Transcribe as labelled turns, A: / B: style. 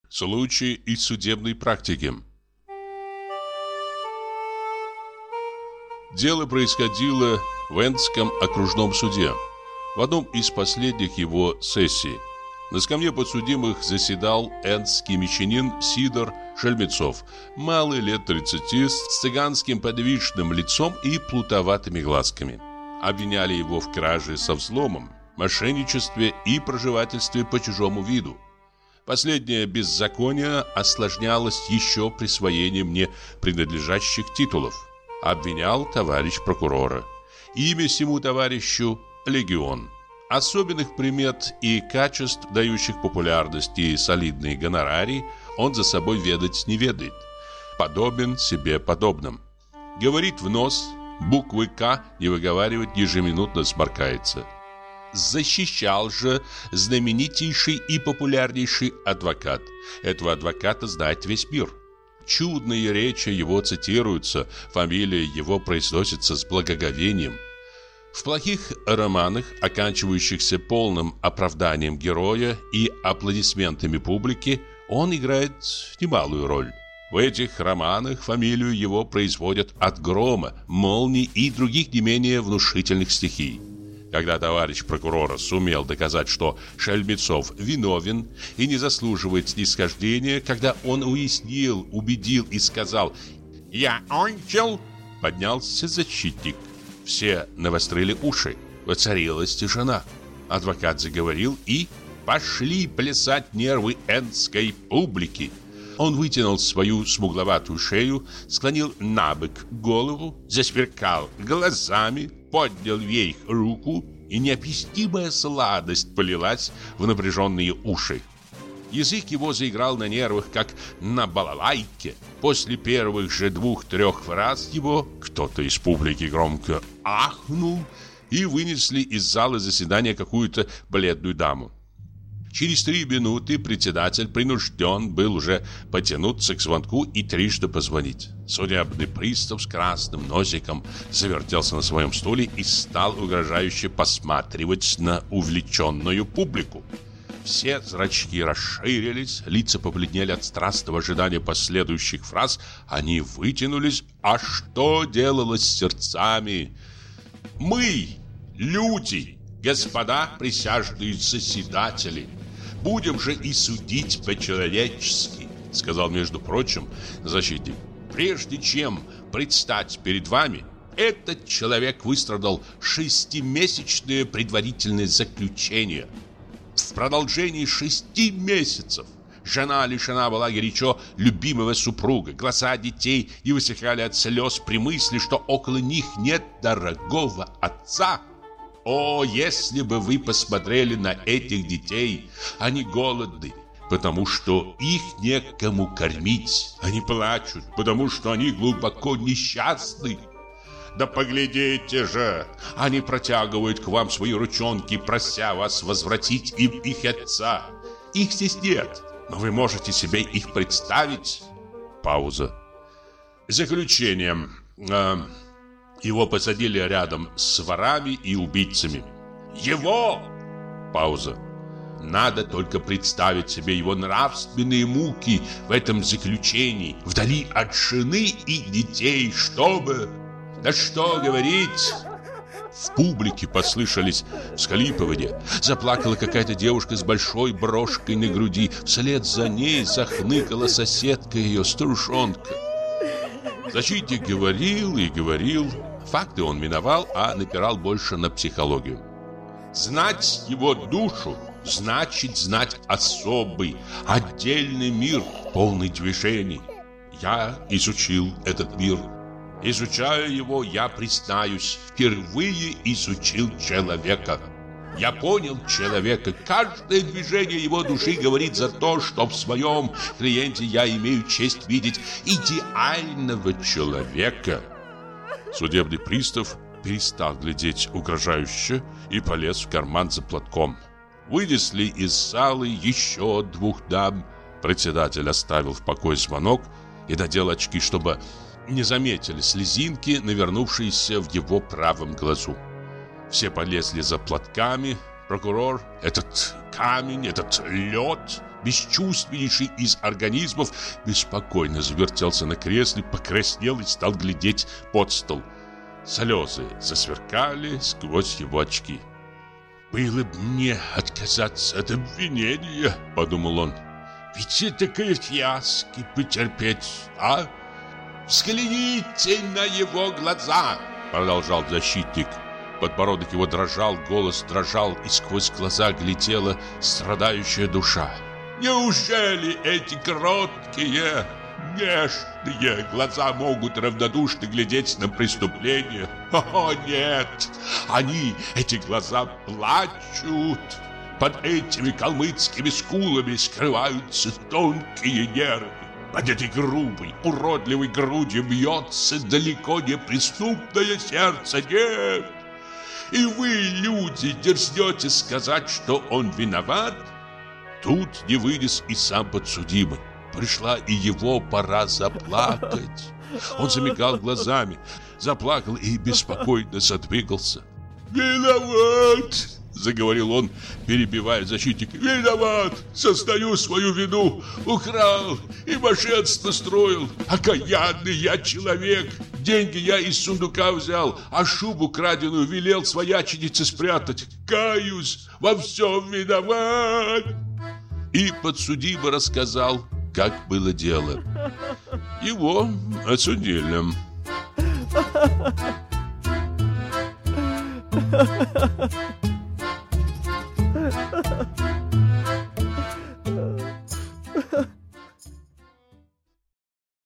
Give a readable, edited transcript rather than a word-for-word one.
A: Случаи из судебной практики. Дело происходило в Эндском окружном суде, в одном из последних его сессий. На скамье подсудимых заседал эндский мещанин Сидор Шельмецов, малый лет 30, с цыганским подвижным лицом и плутоватыми глазками. Обвиняли его в краже со взломом, мошенничестве и проживательстве по чужому виду. Последнее беззаконие осложнялось еще присвоением мне принадлежащих титулов. Обвинял товарищ прокурора. Имя сему товарищу – Легион. Особенных примет и качеств, дающих популярность и солидные гонорарии, он за собой ведать не ведает. Подобен себе подобным. Говорит в нос, буквы «К» не выговаривает, ежеминутно сморкается. Защищал же знаменитейший и популярнейший адвокат. Этого адвоката знает весь мир. Чудные речи его цитируются, фамилия его произносится с благоговением. В плохих романах, оканчивающихся полным оправданием героя и аплодисментами публики, он играет немалую роль. В этих романах фамилию его производят от грома, молний и других не менее внушительных стихий. Когда товарищ прокурора сумел доказать, что Шельмецов виновен и не заслуживает снисхождения, когда он уяснил, убедил и сказал «Я ончил», поднялся защитник. Все навострили уши, воцарилась тишина. Адвокат заговорил и пошли плясать нервы эндской публики. Он вытянул свою смугловатую шею, склонил набок голову, засверкал глазами, поднял вверх руку, и необъяснимая сладость полилась в напряженные уши. Язык его заиграл на нервах, как на балалайке. После первых же 2-3 фраз его кто-то из публики громко ахнул, и вынесли из зала заседания какую-то бледную даму. Через 3 минуты председатель принужден был уже потянуться к звонку и трижды позвонить. Судебный пристав с красным носиком завертелся на своем стуле и стал угрожающе посматривать на увлеченную публику. Все зрачки расширились, лица побледнели от страстного ожидания последующих фраз. Они вытянулись. А что делалось с сердцами? Мы, люди, господа присяжные заседатели, будем же и судить по-человечески, сказал, между прочим, защитник. Прежде чем предстать перед вами, этот человек выстрадал 6-месячное предварительное заключение. В продолжении 6 месяцев жена лишена была горячо любимого супруга. Глаза детей не высыхали от слез при мысли, что около них нет дорогого отца. О, если бы вы посмотрели на этих детей! Они голодны, потому что их некому кормить. Они плачут, потому что они глубоко несчастны. Да поглядите же! Они протягивают к вам свои ручонки, прося вас возвратить им их отца. Их здесь нет, но вы можете себе их представить. Пауза. Заключение. Его посадили рядом с ворами и убийцами. Его! Пауза. Надо только представить себе его нравственные муки в этом заключении, вдали от жены и детей, чтобы... Да что говорить! В публике послышались всхлипывания. Заплакала какая-то девушка с большой брошкой на груди. Вслед за ней захныкала соседка ее, старушонка. Защитник говорил и говорил. Факты он миновал, а напирал больше на психологию. Знать его душу значит знать особый, отдельный мир, полный движений. Я изучил этот мир. Изучая его, я признаюсь, впервые изучил человека. Я понял человека. Каждое движение его души говорит за то, что в своем клиенте я имею честь видеть идеального человека. Судебный пристав перестал глядеть угрожающе и полез в карман за платком. Вынесли из залы еще 2 дам. Председатель оставил в покое звонок и надел очки, чтобы не заметили слезинки, навернувшиеся в его правом глазу. Все полезли за платками. Прокурор, этот камень, этот лед, бесчувственнейший из организмов, беспокойно завертелся на кресле, покраснел и стал глядеть под стол. Слезы засверкали сквозь его очки. «Было бы мне отказаться от обвинения», — подумал он. «Ведь это фиаско потерпеть, а?» «Взгляните на его глаза», — продолжал защитник. Подбородок его дрожал, голос дрожал, и сквозь глаза глядела страдающая душа. «Неужели эти кроткие, нежные глаза могут равнодушно глядеть на преступление? О, нет! Они, эти глаза, плачут. Под этими калмыцкими скулами скрываются тонкие нервы. Под этой грубой, уродливой грудью бьется далеко не преступное сердце. Нет! И вы, люди, дерзнете сказать, что он виноват?» Тут не вынес и сам подсудимый. Пришла и его пора заплакать. Он замигал глазами, заплакал и беспокойно задвигался. «Виноват!» — заговорил он, перебивая защитника. «Виноват! Сознаю свою вину! Украл и мошенство строил! Окаянный я человек! Деньги я из сундука взял, а шубу краденую велел свояченице спрятать! Каюсь! Во всем виноват!» И подсудимый рассказал, как было дело. Его осудили.